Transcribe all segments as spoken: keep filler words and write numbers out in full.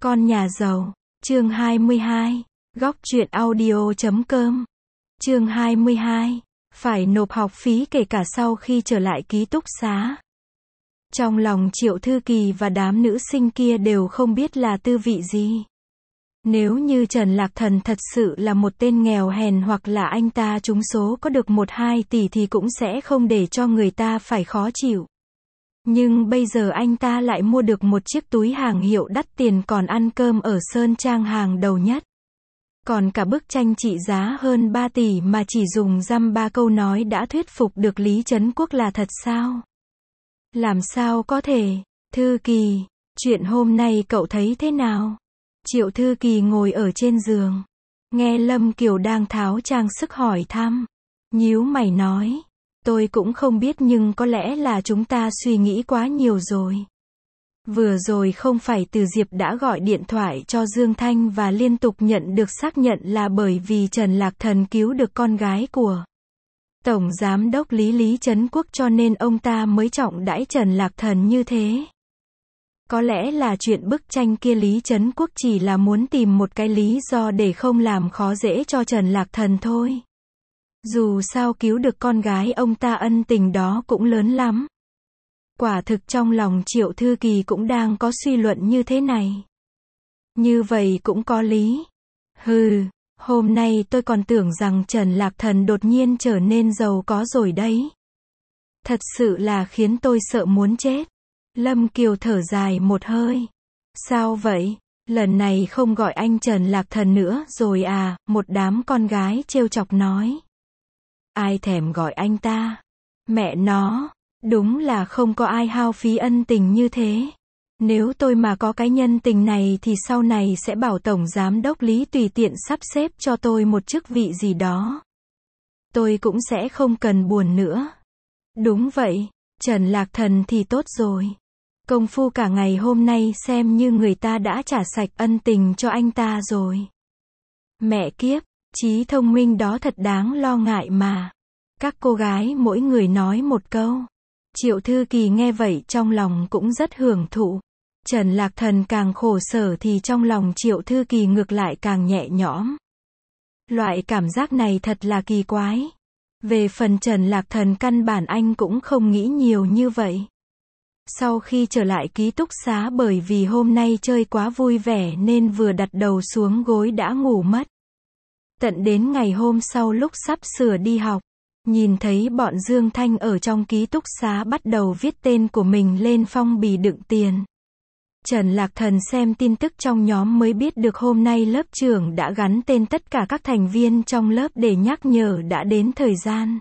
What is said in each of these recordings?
Con nhà giàu, chương hai mươi hai, góc truyện audio chấm com. Chương hai mươi hai, phải nộp học phí kể cả sau khi trở lại ký túc xá. Trong lòng Triệu Thư Kỳ và đám nữ sinh kia đều không biết là tư vị gì. Nếu như Trần Lạc Thần thật sự là một tên nghèo hèn hoặc là anh ta trúng số có được một hai tỷ thì cũng sẽ không để cho người ta phải khó chịu. Nhưng bây giờ anh ta lại mua được một chiếc túi hàng hiệu đắt tiền còn ăn cơm ở Sơn Trang hàng đầu nhất. Còn cả bức tranh trị giá hơn ba tỷ mà chỉ dùng dăm ba câu nói đã thuyết phục được Lý Trấn Quốc là thật sao? Làm sao có thể? Thư Kỳ, chuyện hôm nay cậu thấy thế nào? Triệu Thư Kỳ ngồi ở trên giường, nghe Lâm Kiều đang tháo trang sức hỏi thăm. Nhíu mày nói, tôi cũng không biết nhưng có lẽ là chúng ta suy nghĩ quá nhiều rồi. Vừa rồi không phải Từ Diệp đã gọi điện thoại cho Dương Thanh và liên tục nhận được xác nhận là bởi vì Trần Lạc Thần cứu được con gái của Tổng Giám đốc Lý Lý Trấn Quốc cho nên ông ta mới trọng đãi Trần Lạc Thần như thế. Có lẽ là chuyện bức tranh kia Lý Trấn Quốc chỉ là muốn tìm một cái lý do để không làm khó dễ cho Trần Lạc Thần thôi. Dù sao cứu được con gái ông ta ân tình đó cũng lớn lắm. Quả thực trong lòng Triệu Thư Kỳ cũng đang có suy luận như thế này. Như vậy cũng có lý. Hừ, hôm nay tôi còn tưởng rằng Trần Lạc Thần đột nhiên trở nên giàu có rồi đấy. Thật sự là khiến tôi sợ muốn chết. Lâm Kiều thở dài một hơi. Sao vậy? Lần này không gọi anh Trần Lạc Thần nữa rồi à? Một đám con gái trêu chọc nói. Ai thèm gọi anh ta? Mẹ nó, đúng là không có ai hao phí ân tình như thế. Nếu tôi mà có cái nhân tình này thì sau này sẽ bảo Tổng Giám đốc Lý tùy tiện sắp xếp cho tôi một chức vị gì đó. Tôi cũng sẽ không cần buồn nữa. Đúng vậy, Trần Lạc Thần thì tốt rồi. Công phu cả ngày hôm nay xem như người ta đã trả sạch ân tình cho anh ta rồi. Mẹ kiếp, trí thông minh đó thật đáng lo ngại mà. Các cô gái mỗi người nói một câu. Triệu Thư Kỳ nghe vậy trong lòng cũng rất hưởng thụ. Trần Lạc Thần càng khổ sở thì trong lòng Triệu Thư Kỳ ngược lại càng nhẹ nhõm. Loại cảm giác này thật là kỳ quái. Về phần Trần Lạc Thần căn bản anh cũng không nghĩ nhiều như vậy. Sau khi trở lại ký túc xá bởi vì hôm nay chơi quá vui vẻ nên vừa đặt đầu xuống gối đã ngủ mất. Tận đến ngày hôm sau lúc sắp sửa đi học, nhìn thấy bọn Dương Thanh ở trong ký túc xá bắt đầu viết tên của mình lên phong bì đựng tiền. Trần Lạc Thần xem tin tức trong nhóm mới biết được hôm nay lớp trưởng đã gắn tên tất cả các thành viên trong lớp để nhắc nhở đã đến thời gian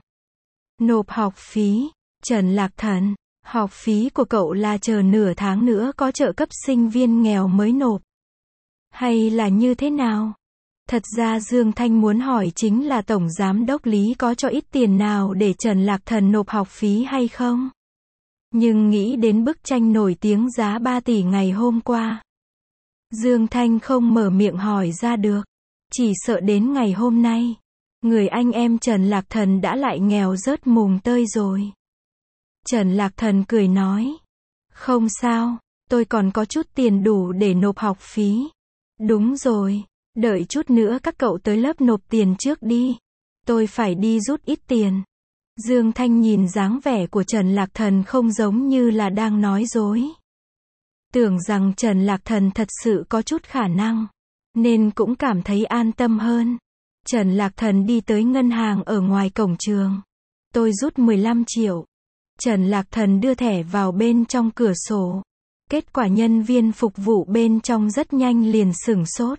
nộp học phí. Trần Lạc Thần, học phí của cậu là chờ nửa tháng nữa có trợ cấp sinh viên nghèo mới nộp? Hay là như thế nào? Thật ra Dương Thanh muốn hỏi chính là Tổng Giám đốc Lý có cho ít tiền nào để Trần Lạc Thần nộp học phí hay không? Nhưng nghĩ đến bức tranh nổi tiếng giá ba tỷ ngày hôm qua, Dương Thanh không mở miệng hỏi ra được. Chỉ sợ đến ngày hôm nay, người anh em Trần Lạc Thần đã lại nghèo rớt mùng tơi rồi. Trần Lạc Thần cười nói. Không sao, tôi còn có chút tiền đủ để nộp học phí. Đúng rồi, đợi chút nữa các cậu tới lớp nộp tiền trước đi. Tôi phải đi rút ít tiền. Dương Thanh nhìn dáng vẻ của Trần Lạc Thần không giống như là đang nói dối. Tưởng rằng Trần Lạc Thần thật sự có chút khả năng, nên cũng cảm thấy an tâm hơn. Trần Lạc Thần đi tới ngân hàng ở ngoài cổng trường. Tôi rút mười lăm triệu. Trần Lạc Thần đưa thẻ vào bên trong cửa sổ. Kết quả nhân viên phục vụ bên trong rất nhanh liền sửng sốt.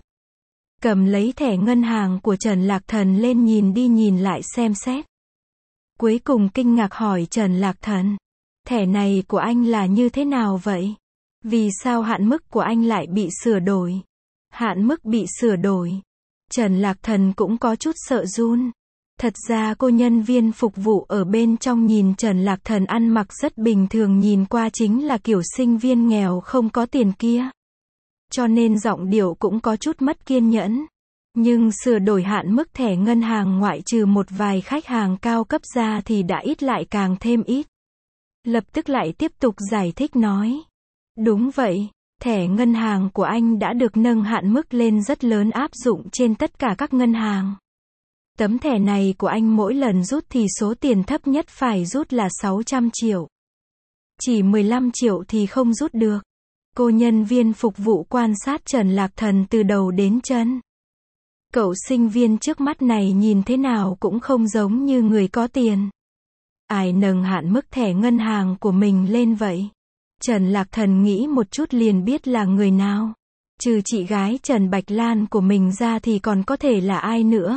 Cầm lấy thẻ ngân hàng của Trần Lạc Thần lên nhìn đi nhìn lại xem xét. Cuối cùng kinh ngạc hỏi Trần Lạc Thần. Thẻ này của anh là như thế nào vậy? Vì sao hạn mức của anh lại bị sửa đổi? Hạn mức bị sửa đổi. Trần Lạc Thần cũng có chút sợ run. Thật ra cô nhân viên phục vụ ở bên trong nhìn Trần Lạc Thần ăn mặc rất bình thường nhìn qua chính là kiểu sinh viên nghèo không có tiền kia. Cho nên giọng điệu cũng có chút mất kiên nhẫn. Nhưng sửa đổi hạn mức thẻ ngân hàng ngoại trừ một vài khách hàng cao cấp ra thì đã ít lại càng thêm ít. Lập tức lại tiếp tục giải thích nói. Đúng vậy, Thẻ ngân hàng của anh đã được nâng hạn mức lên rất lớn áp dụng trên tất cả các ngân hàng. Tấm thẻ này của anh mỗi lần rút thì số tiền thấp nhất phải rút là sáu trăm triệu. Chỉ mười lăm triệu thì không rút được. Cô nhân viên phục vụ quan sát Trần Lạc Thần từ đầu đến chân. Cậu sinh viên trước mắt này nhìn thế nào cũng không giống như người có tiền. Ai nâng hạn mức thẻ ngân hàng của mình lên vậy? Trần Lạc Thần nghĩ một chút liền biết là người nào. Trừ chị gái Trần Bạch Lan của mình ra thì còn có thể là ai nữa.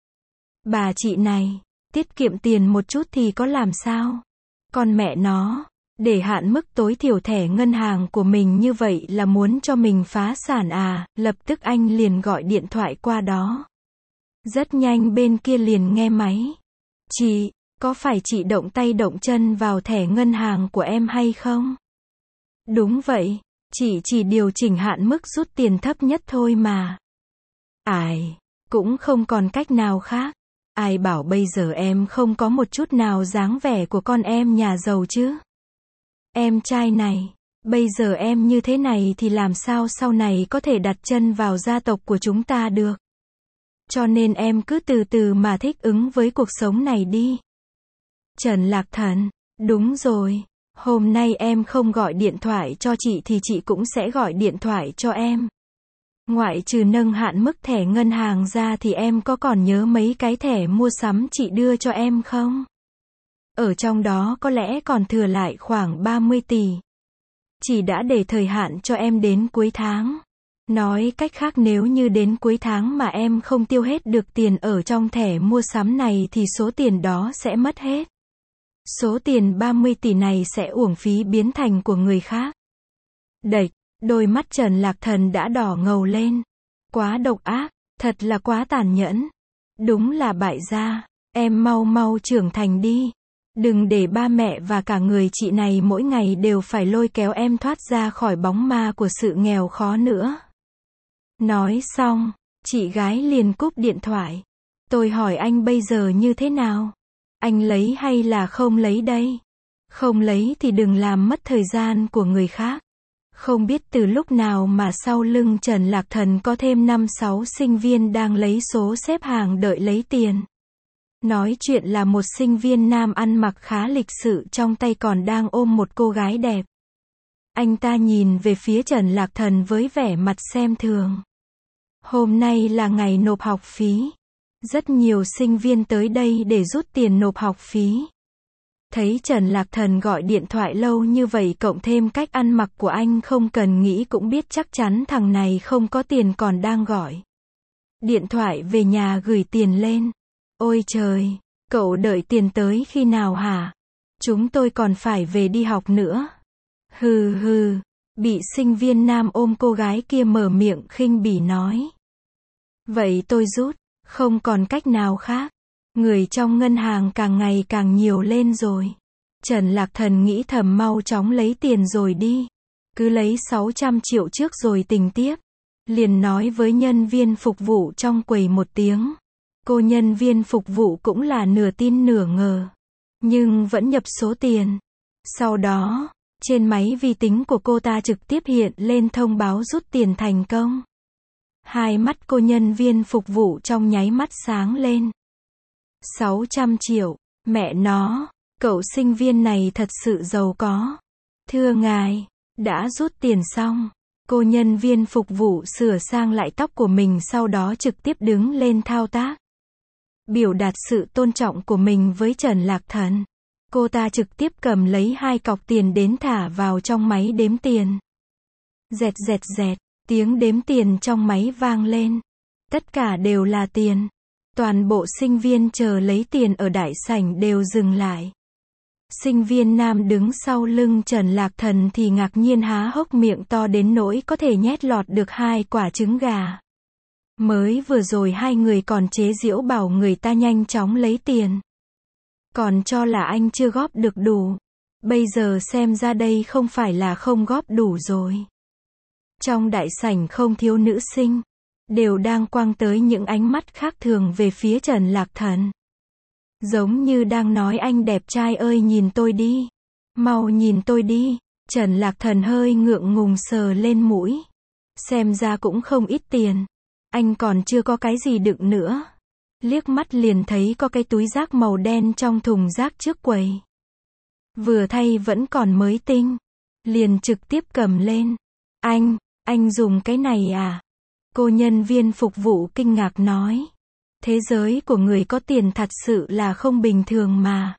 Bà chị này, tiết kiệm tiền một chút thì có làm sao? Con mẹ nó, để hạn mức tối thiểu thẻ ngân hàng của mình như vậy là muốn cho mình phá sản à? Lập tức anh liền gọi điện thoại qua đó. Rất nhanh bên kia liền nghe máy. Chị, có phải chị động tay động chân vào thẻ ngân hàng của em hay không? Đúng vậy, chị chỉ điều chỉnh hạn mức rút tiền thấp nhất thôi mà. Ai, cũng không còn cách nào khác. Ai bảo bây giờ em không có một chút nào dáng vẻ của con em nhà giàu chứ? Em trai này, bây giờ em như thế này thì làm sao sau này có thể đặt chân vào gia tộc của chúng ta được? Cho nên em cứ từ từ mà thích ứng với cuộc sống này đi. Trần Lạc Thần, đúng rồi, hôm nay em không gọi điện thoại cho chị thì chị cũng sẽ gọi điện thoại cho em. Ngoại trừ nâng hạn mức thẻ ngân hàng ra thì em có còn nhớ mấy cái thẻ mua sắm chị đưa cho em không? Ở trong đó có lẽ còn thừa lại khoảng ba mươi tỷ. Chị đã để thời hạn cho em đến cuối tháng. Nói cách khác nếu như đến cuối tháng mà em không tiêu hết được tiền ở trong thẻ mua sắm này thì số tiền đó sẽ mất hết. Số tiền ba mươi tỷ này sẽ uổng phí biến thành của người khác. Đệch, đôi mắt Trần Lạc Thần đã đỏ ngầu lên. Quá độc ác, thật là quá tàn nhẫn. Đúng là bại gia, em mau mau trưởng thành đi. Đừng để ba mẹ và cả người chị này mỗi ngày đều phải lôi kéo em thoát ra khỏi bóng ma của sự nghèo khó nữa. Nói xong, chị gái liền cúp điện thoại. Tôi hỏi anh bây giờ như thế nào? Anh lấy hay là không lấy đây? Không lấy thì đừng làm mất thời gian của người khác. Không biết từ lúc nào mà sau lưng Trần Lạc Thần có thêm năm sáu sinh viên đang lấy số xếp hàng đợi lấy tiền. Nói chuyện là một sinh viên nam ăn mặc khá lịch sự trong tay còn đang ôm một cô gái đẹp. Anh ta nhìn về phía Trần Lạc Thần với vẻ mặt xem thường. Hôm nay là ngày nộp học phí. Rất nhiều sinh viên tới đây để rút tiền nộp học phí. Thấy Trần Lạc Thần gọi điện thoại lâu như vậy cộng thêm cách ăn mặc của anh không cần nghĩ cũng biết chắc chắn thằng này không có tiền còn đang gọi điện thoại về nhà gửi tiền lên. Ôi trời, cậu đợi tiền tới khi nào hả? Chúng tôi còn phải về đi học nữa. Hừ hừ, bị sinh viên nam ôm cô gái kia mở miệng khinh bỉ nói. Vậy tôi rút, không còn cách nào khác. Người trong ngân hàng càng ngày càng nhiều lên rồi. Trần Lạc Thần nghĩ thầm mau chóng lấy tiền rồi đi. Cứ lấy sáu trăm triệu trước rồi tính tiếp. Liền nói với nhân viên phục vụ trong quầy một tiếng. Cô nhân viên phục vụ cũng là nửa tin nửa ngờ. Nhưng vẫn nhập số tiền. Sau đó, trên máy vi tính của cô ta trực tiếp hiện lên thông báo rút tiền thành công. Hai mắt cô nhân viên phục vụ trong nháy mắt sáng lên. sáu trăm triệu, mẹ nó, cậu sinh viên này thật sự giàu có. Thưa ngài, đã rút tiền xong. Cô nhân viên phục vụ sửa sang lại tóc của mình sau đó trực tiếp đứng lên thao tác. Biểu đạt sự tôn trọng của mình với Trần Lạc Thần. Cô ta trực tiếp cầm lấy hai cọc tiền đến thả vào trong máy đếm tiền. Dẹt dẹt dẹt, tiếng đếm tiền trong máy vang lên. Tất cả đều là tiền. Toàn bộ sinh viên chờ lấy tiền ở đại sảnh đều dừng lại. Sinh viên nam đứng sau lưng Trần Lạc Thần thì ngạc nhiên há hốc miệng to đến nỗi có thể nhét lọt được hai quả trứng gà. Mới vừa rồi hai người còn chế giễu bảo người ta nhanh chóng lấy tiền. Còn cho là anh chưa góp được đủ. Bây giờ xem ra đây không phải là không góp đủ rồi. Trong đại sảnh không thiếu nữ sinh. Đều đang quăng tới những ánh mắt khác thường về phía Trần Lạc Thần. Giống như đang nói anh đẹp trai ơi nhìn tôi đi. Mau nhìn tôi đi. Trần Lạc Thần hơi ngượng ngùng sờ lên mũi. Xem ra cũng không ít tiền. Anh còn chưa có cái gì đựng nữa. Liếc mắt liền thấy có cái túi rác màu đen trong thùng rác trước quầy. Vừa thay vẫn còn mới tinh. Liền trực tiếp cầm lên. Anh, anh dùng cái này à? Cô nhân viên phục vụ kinh ngạc nói. Thế giới của người có tiền thật sự là không bình thường mà.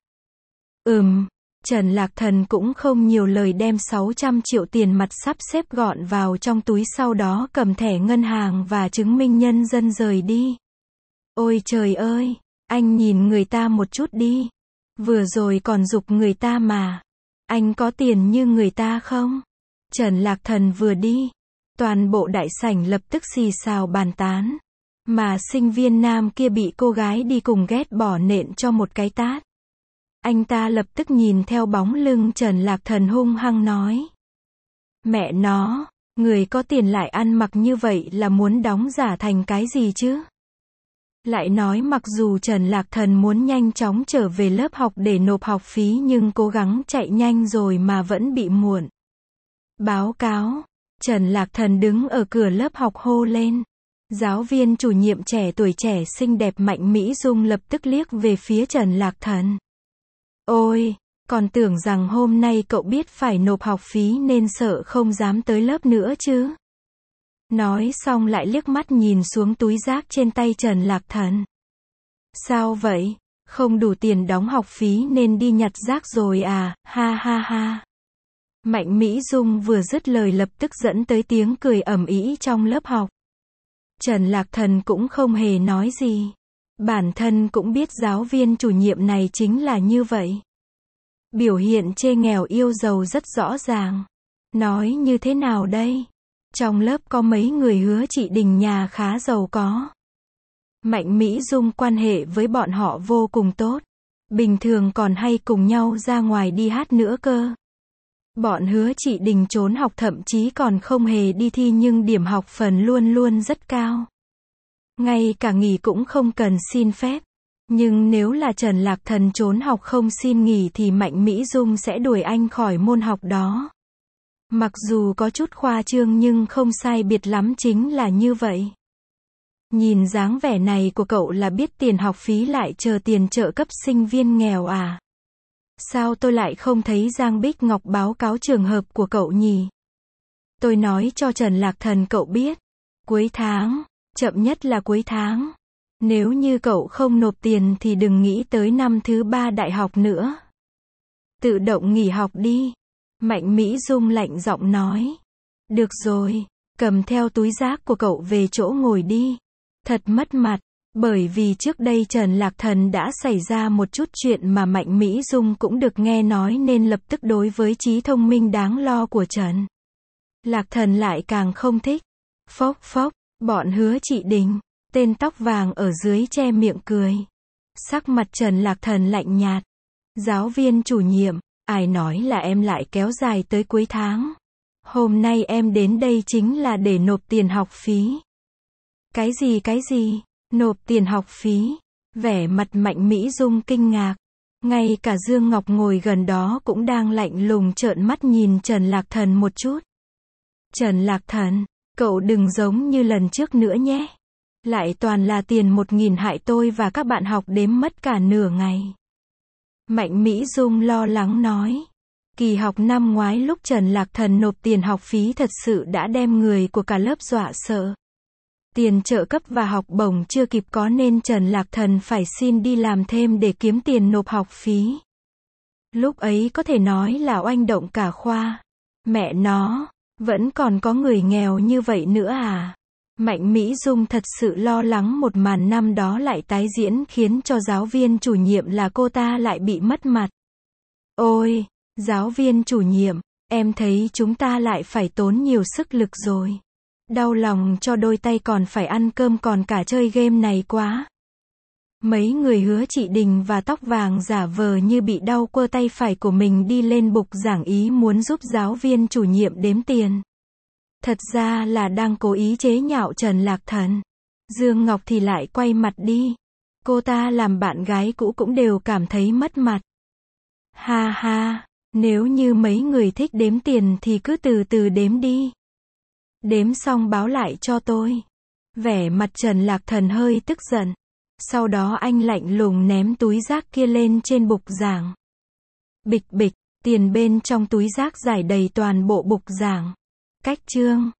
Ừm, Trần Lạc Thần cũng không nhiều lời đem sáu trăm triệu tiền mặt sắp xếp gọn vào trong túi, sau đó cầm thẻ ngân hàng và chứng minh nhân dân rời đi. Ôi trời ơi, anh nhìn người ta một chút đi. Vừa rồi còn giục người ta mà. Anh có tiền như người ta không? Trần Lạc Thần vừa đi, toàn bộ đại sảnh lập tức xì xào bàn tán. Mà sinh viên nam kia bị cô gái đi cùng ghét bỏ nện cho một cái tát. Anh ta lập tức nhìn theo bóng lưng Trần Lạc Thần hung hăng nói. Mẹ nó, người có tiền lại ăn mặc như vậy là muốn đóng giả thành cái gì chứ? Lại nói mặc dù Trần Lạc Thần muốn nhanh chóng trở về lớp học để nộp học phí nhưng cố gắng chạy nhanh rồi mà vẫn bị muộn. Báo cáo, Trần Lạc Thần đứng ở cửa lớp học hô lên. Giáo viên chủ nhiệm trẻ tuổi trẻ xinh đẹp Mạnh Mỹ Dung lập tức liếc về phía Trần Lạc Thần. Ôi, còn tưởng rằng hôm nay cậu biết phải nộp học phí nên sợ không dám tới lớp nữa chứ. Nói xong lại liếc mắt nhìn xuống túi rác trên tay Trần Lạc Thần. Sao vậy? Không đủ tiền đóng học phí nên đi nhặt rác rồi à, ha ha ha. Mạnh Mỹ Dung vừa dứt lời lập tức dẫn tới tiếng cười ầm ĩ trong lớp học. Trần Lạc Thần cũng không hề nói gì. Bản thân cũng biết giáo viên chủ nhiệm này chính là như vậy. Biểu hiện chê nghèo yêu giàu rất rõ ràng. Nói như thế nào đây? Trong lớp có mấy người hứa chị Đình nhà khá giàu có. Mạnh Mỹ Dung quan hệ với bọn họ vô cùng tốt. Bình thường còn hay cùng nhau ra ngoài đi hát nữa cơ. Bọn hứa chị Đình trốn học thậm chí còn không hề đi thi nhưng điểm học phần luôn luôn rất cao. Ngay cả nghỉ cũng không cần xin phép. Nhưng nếu là Trần Lạc Thần trốn học không xin nghỉ thì Mạnh Mỹ Dung sẽ đuổi anh khỏi môn học đó. Mặc dù có chút khoa trương nhưng không sai biệt lắm chính là như vậy. Nhìn dáng vẻ này của cậu là biết tiền học phí lại chờ tiền trợ cấp sinh viên nghèo à? Sao tôi lại không thấy Giang Bích Ngọc báo cáo trường hợp của cậu nhỉ? Tôi nói cho Trần Lạc Thần cậu biết. Cuối tháng, chậm nhất là cuối tháng. Nếu như cậu không nộp tiền thì đừng nghĩ tới năm thứ ba đại học nữa. Tự động nghỉ học đi. Mạnh Mỹ Dung lạnh giọng nói. Được rồi, cầm theo túi rác của cậu về chỗ ngồi đi. Thật mất mặt, bởi vì trước đây Trần Lạc Thần đã xảy ra một chút chuyện mà Mạnh Mỹ Dung cũng được nghe nói nên lập tức đối với trí thông minh đáng lo của Trần Lạc Thần lại càng không thích. Phốc phốc, bọn hứa chị Đình, tên tóc vàng ở dưới che miệng cười. Sắc mặt Trần Lạc Thần lạnh nhạt. Giáo viên chủ nhiệm, ai nói là em lại kéo dài tới cuối tháng. Hôm nay em đến đây chính là để nộp tiền học phí. Cái gì cái gì? Nộp tiền học phí? Vẻ mặt Mạnh Mỹ Dung kinh ngạc. Ngay cả Dương Ngọc ngồi gần đó cũng đang lạnh lùng trợn mắt nhìn Trần Lạc Thần một chút. Trần Lạc Thần, cậu đừng giống như lần trước nữa nhé. Lại toàn là tiền một nghìn hại tôi và các bạn học đếm mất cả nửa ngày. Mạnh Mỹ Dung lo lắng nói. Kỳ học năm ngoái lúc Trần Lạc Thần nộp tiền học phí thật sự đã đem người của cả lớp dọa sợ. Tiền trợ cấp và học bổng chưa kịp có nên Trần Lạc Thần phải xin đi làm thêm để kiếm tiền nộp học phí. Lúc ấy có thể nói là oanh động cả khoa. Mẹ nó, vẫn còn có người nghèo như vậy nữa à? Mạnh Mỹ Dung thật sự lo lắng một màn năm đó lại tái diễn khiến cho giáo viên chủ nhiệm là cô ta lại bị mất mặt. Ôi, giáo viên chủ nhiệm, em thấy chúng ta lại phải tốn nhiều sức lực rồi. Đau lòng cho đôi tay còn phải ăn cơm còn cả chơi game này quá. Mấy người hứa chị Đình và tóc vàng giả vờ như bị đau quơ tay phải của mình đi lên bục giảng ý muốn giúp giáo viên chủ nhiệm đếm tiền. Thật ra là đang cố ý chế nhạo Trần Lạc Thần. Dương Ngọc thì lại quay mặt đi. Cô ta làm bạn gái cũ cũng đều cảm thấy mất mặt. Ha ha, Nếu như mấy người thích đếm tiền thì cứ từ từ đếm đi. Đếm xong báo lại cho tôi. Vẻ mặt Trần Lạc Thần hơi tức giận. Sau đó anh lạnh lùng ném túi rác kia lên trên bục giảng. Bịch bịch, tiền bên trong túi rác rải đầy toàn bộ bục giảng. Cách chương